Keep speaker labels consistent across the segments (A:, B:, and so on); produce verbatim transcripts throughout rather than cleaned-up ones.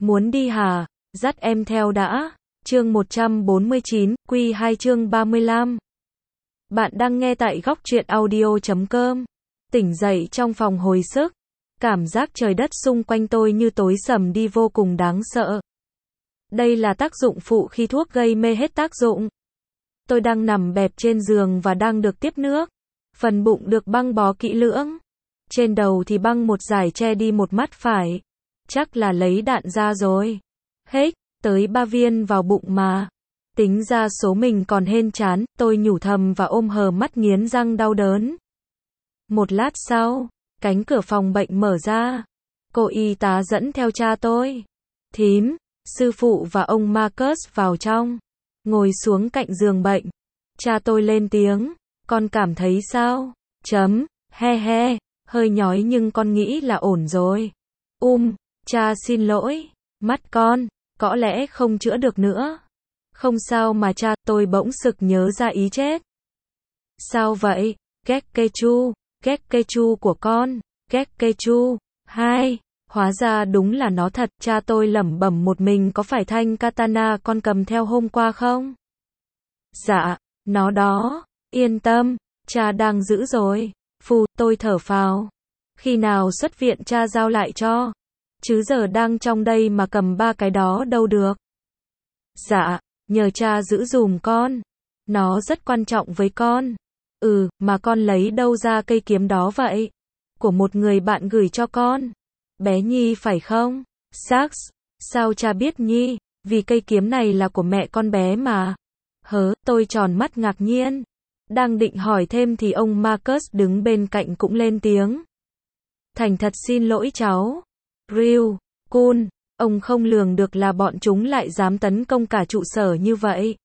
A: Muốn đi hả? Dắt em theo đã. Chương một trăm bốn mươi chín, Quy hai chương ba mươi lăm. Bạn đang nghe tại góc truyện audio chấm com. Tỉnh dậy trong phòng hồi sức. Cảm giác trời đất xung quanh tôi như tối sầm đi vô cùng đáng sợ. Đây là tác dụng phụ khi thuốc gây mê hết tác dụng. Tôi đang nằm bẹp trên giường và đang được tiếp nước. Phần bụng được băng bó kỹ lưỡng. Trên đầu thì băng một dải che đi một mắt phải. Chắc là lấy đạn ra rồi. Hết, tới ba viên vào bụng mà. Tính ra số mình còn hên chán, tôi nhủ thầm và ôm hờ mắt nghiến răng đau đớn. Một lát sau, cánh cửa phòng bệnh mở ra. Cô y tá dẫn theo cha tôi, thím, sư phụ và ông Marcus vào trong. Ngồi xuống cạnh giường bệnh. Cha tôi lên tiếng, con cảm thấy sao? Chấm, he he, hơi nhói nhưng con nghĩ là ổn rồi. Um, cha xin lỗi, mắt con, có lẽ không chữa được nữa. Không sao mà cha, tôi bỗng sực nhớ ra ý chết. Sao vậy? Gekkechu, Gekkechu của con, Gekkechu, hai. Hóa ra đúng là nó thật, cha tôi lẩm bẩm một mình, có phải thanh katana con cầm theo hôm qua không? Dạ, nó đó, yên tâm, cha đang giữ rồi. Phù, tôi thở phào. Khi nào xuất viện cha giao lại cho. Chứ giờ đang trong đây mà cầm ba cái đó đâu được. Dạ, nhờ cha giữ dùm con. Nó rất quan trọng với con. Ừ, mà con lấy đâu ra cây kiếm đó vậy? Của một người bạn gửi cho con. Bé Nhi phải không? Sax, sao cha biết Nhi? Vì cây kiếm này là của mẹ con bé mà. Hớ, tôi tròn mắt ngạc nhiên. Đang định hỏi thêm thì ông Marcus đứng bên cạnh cũng lên tiếng. Thành thật xin lỗi cháu. Ryu, Kun, ông không lường được là bọn chúng lại dám tấn công cả trụ sở như vậy.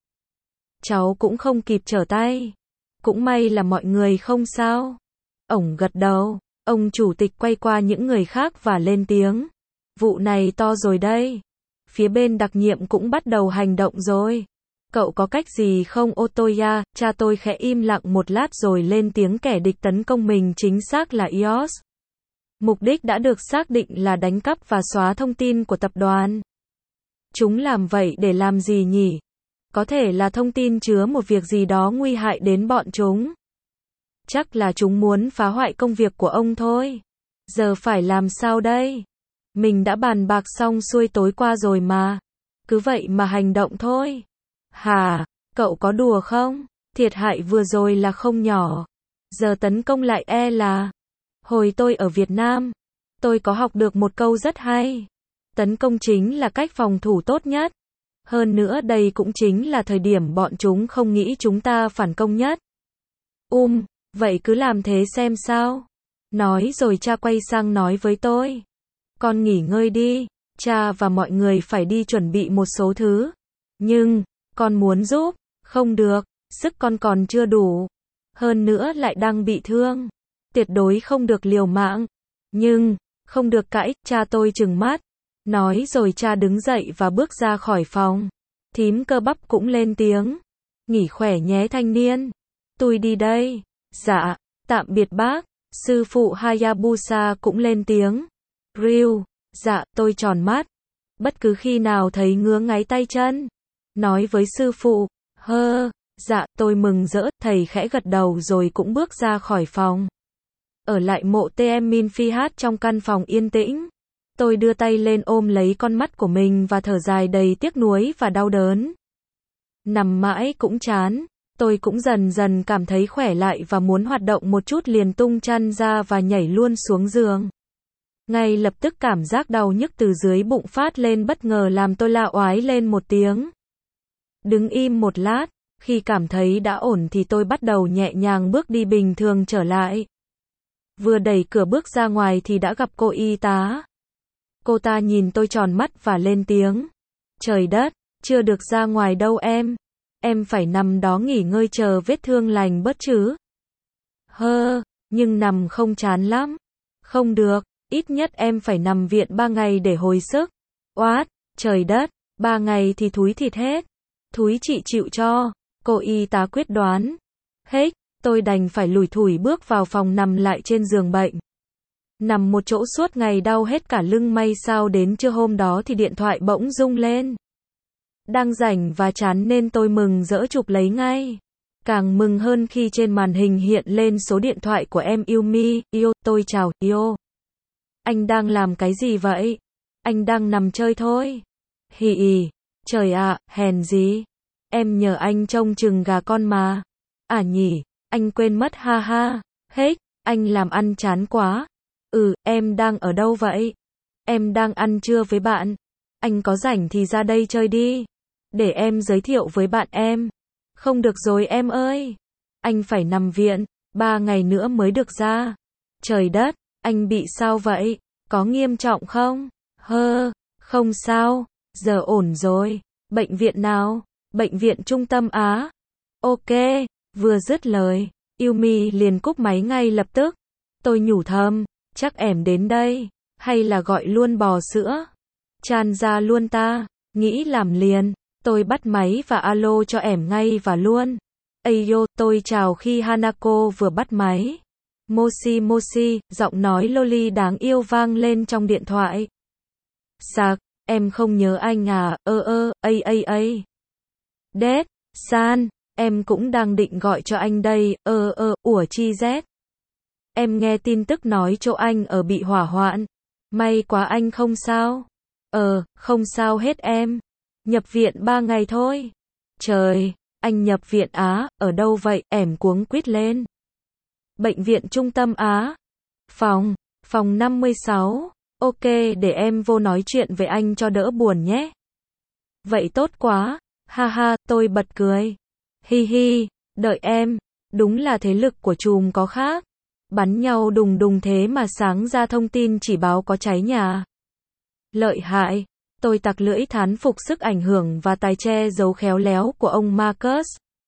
A: Cháu cũng không kịp trở tay. Cũng may là mọi người không sao. Ổng gật đầu. Ông chủ tịch quay qua những người khác và lên tiếng. Vụ này to rồi đây. Phía bên đặc nhiệm cũng bắt đầu hành động rồi. Cậu có cách gì không Otoya? Cha tôi khẽ im lặng một lát rồi lên tiếng, kẻ địch tấn công mình chính xác là i o ét. Mục đích đã được xác định là đánh cắp và xóa thông tin của tập đoàn. Chúng làm vậy để làm gì nhỉ? Có thể là thông tin chứa một việc gì đó nguy hại đến bọn chúng. Chắc là chúng muốn phá hoại công việc của ông thôi. Giờ phải làm sao đây? Mình đã bàn bạc xong xuôi tối qua rồi mà. Cứ vậy mà hành động thôi. Hả? Cậu có đùa không? Thiệt hại vừa rồi là không nhỏ. Giờ tấn công lại e là... Hồi tôi ở Việt Nam, tôi có học được một câu rất hay. Tấn công chính là cách phòng thủ tốt nhất. Hơn nữa đây cũng chính là thời điểm bọn chúng không nghĩ chúng ta phản công nhất. Um, vậy cứ làm thế xem sao. Nói rồi cha quay sang nói với tôi. Con nghỉ ngơi đi, cha và mọi người phải đi chuẩn bị một số thứ. Nhưng, con muốn giúp, không được, sức con còn chưa đủ. Hơn nữa lại đang bị thương. Tuyệt đối không được liều mạng. Nhưng, không được cãi, cha tôi trừng mắt. Nói rồi cha đứng dậy và bước ra khỏi phòng. Thím cơ bắp cũng lên tiếng. Nghỉ khỏe nhé thanh niên. Tôi đi đây. Dạ, tạm biệt bác. Sư phụ Hayabusa cũng lên tiếng. Ryu, dạ, tôi tròn mắt. Bất cứ khi nào thấy ngứa ngáy tay chân. Nói với sư phụ, hơ, dạ, tôi mừng rỡ, thầy khẽ gật đầu rồi cũng bước ra khỏi phòng. Ở lại mộ tê em Phi hát trong căn phòng yên tĩnh. Tôi đưa tay lên ôm lấy con mắt của mình và thở dài đầy tiếc nuối và đau đớn. Nằm mãi cũng chán. Tôi cũng dần dần cảm thấy khỏe lại và muốn hoạt động một chút, liền tung chăn ra và nhảy luôn xuống giường. Ngay lập tức cảm giác đau nhức từ dưới bụng phát lên bất ngờ làm tôi la oái lên một tiếng. Đứng im một lát, khi cảm thấy đã ổn thì tôi bắt đầu nhẹ nhàng bước đi bình thường trở lại. Vừa đẩy cửa bước ra ngoài thì đã gặp cô y tá. Cô ta nhìn tôi tròn mắt và lên tiếng. Trời đất, chưa được ra ngoài đâu em. Em phải nằm đó nghỉ ngơi chờ vết thương lành bớt chứ. Hơ, nhưng nằm không chán lắm. Không được, ít nhất em phải nằm viện ba ngày để hồi sức. Oát, trời đất, ba ngày thì thúi thịt hết. Thúi chị chịu cho, cô y tá quyết đoán. Hết, tôi đành phải lủi thủi bước vào phòng nằm lại trên giường bệnh. Nằm một chỗ suốt ngày đau hết cả lưng, may sao đến trưa hôm đó thì điện thoại bỗng rung lên. Đang rảnh và chán nên tôi mừng rỡ chụp lấy ngay. Càng mừng hơn khi trên màn hình hiện lên số điện thoại của em Yumi. Yêu, tôi chào, yêu. Anh đang làm cái gì vậy? Anh đang nằm chơi thôi. Hì ì, trời ạ, à, hèn gì? Em nhờ anh trông chừng gà con mà. À nhỉ, anh quên mất, ha ha. Hết, anh làm ăn chán quá. Ừ, em đang ở đâu vậy? Em đang ăn trưa với bạn. Anh có rảnh thì ra đây chơi đi. Để em giới thiệu với bạn em. Không được rồi em ơi. Anh phải nằm viện, ba ngày nữa mới được ra. Trời đất, anh bị sao vậy? Có nghiêm trọng không? Hơ, không sao, giờ ổn rồi. Bệnh viện nào? Bệnh viện Trung tâm Á. Ok, vừa dứt lời, Yumi liền cúp máy ngay lập tức. Tôi nhủ thầm, chắc em đến đây, hay là gọi luôn bò sữa. Chan ra luôn ta, nghĩ làm liền. Tôi bắt máy và alo cho em ngay và luôn. Ayo, tôi chào khi Hanako vừa bắt máy. Moshi Moshi, giọng nói loli đáng yêu vang lên trong điện thoại. Sạc, em không nhớ anh à, ơ ơ, ây ây ây. Đét, san, em cũng đang định gọi cho anh đây, ơ ơ, ủa chi z. Em nghe tin tức nói chỗ anh ở bị hỏa hoạn. May quá anh không sao. Ờ, không sao hết em. Nhập viện ba ngày thôi. Trời, anh nhập viện Á, ở đâu vậy? Em cuống quýt lên. Bệnh viện Trung tâm Á. Phòng, phòng năm mươi sáu. Ok, để em vô nói chuyện với anh cho đỡ buồn nhé. Vậy tốt quá. Ha ha, tôi bật cười. Hi hi, đợi em. Đúng là thế lực của chùm có khác. Bắn nhau đùng đùng thế mà sáng ra thông tin chỉ báo có cháy nhà. Lợi hại. Tôi tặc lưỡi thán phục sức ảnh hưởng và tài che giấu khéo léo của ông Marcus.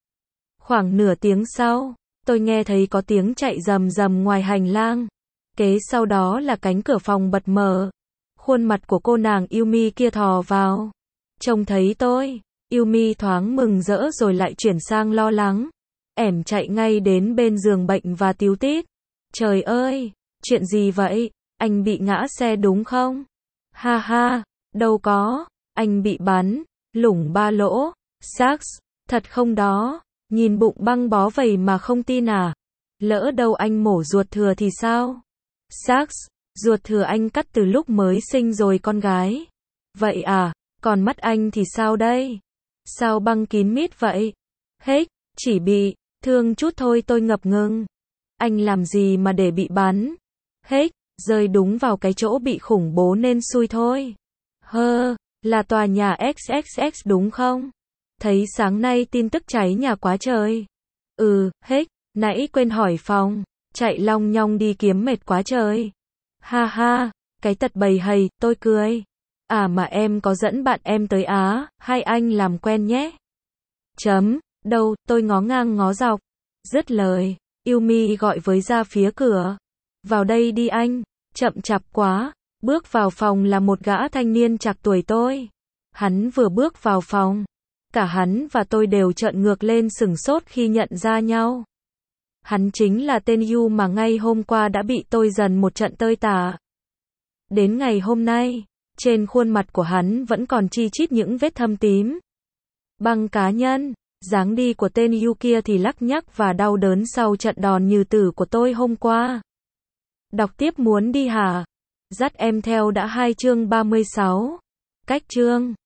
A: Khoảng nửa tiếng sau, tôi nghe thấy có tiếng chạy rầm rầm ngoài hành lang. Kế sau đó là cánh cửa phòng bật mở. Khuôn mặt của cô nàng Yumi kia thò vào. Trông thấy tôi, Yumi thoáng mừng rỡ rồi lại chuyển sang lo lắng. Ẻm chạy ngay đến bên giường bệnh và tíu tít. Trời ơi, chuyện gì vậy? Anh bị ngã xe đúng không? Ha ha, đâu có, anh bị bắn, lủng ba lỗ. Sax, thật không đó? Nhìn bụng băng bó vậy mà không tin à? Lỡ đâu anh mổ ruột thừa thì sao? Sax, ruột thừa anh cắt từ lúc mới sinh rồi con gái. Vậy à, còn mắt anh thì sao đây? Sao băng kín mít vậy? Hết, chỉ bị thương chút thôi, tôi ngập ngừng. Anh làm gì mà để bị bắn? Hết, rơi đúng vào cái chỗ bị khủng bố nên xui thôi. Hơ, là tòa nhà ích ích ích đúng không? Thấy sáng nay tin tức cháy nhà quá trời. Ừ, hết, nãy quên hỏi phòng. Chạy long nhong đi kiếm mệt quá trời. Ha ha, cái tật bầy hầy, tôi cười. À mà em có dẫn bạn em tới Á, hai anh làm quen nhé. Chấm, đâu, tôi ngó ngang ngó dọc. Dứt lời, Yumi gọi với ra phía cửa. Vào đây đi anh, chậm chạp quá. Bước vào phòng là một gã thanh niên trạc tuổi tôi. Hắn vừa bước vào phòng, cả hắn và tôi đều trợn ngược lên sửng sốt khi nhận ra nhau. Hắn chính là tên Yu mà ngay hôm qua đã bị tôi dần một trận tơi tả. Đến ngày hôm nay, trên khuôn mặt của hắn vẫn còn chi chít những vết thâm tím. Băng cá nhân, dáng đi của tên Yu kia thì lắc nhắc và đau đớn sau trận đòn như tử của tôi hôm qua. Đọc tiếp muốn đi hả? Dắt em theo đã hai chương ba mươi sáu. Cách chương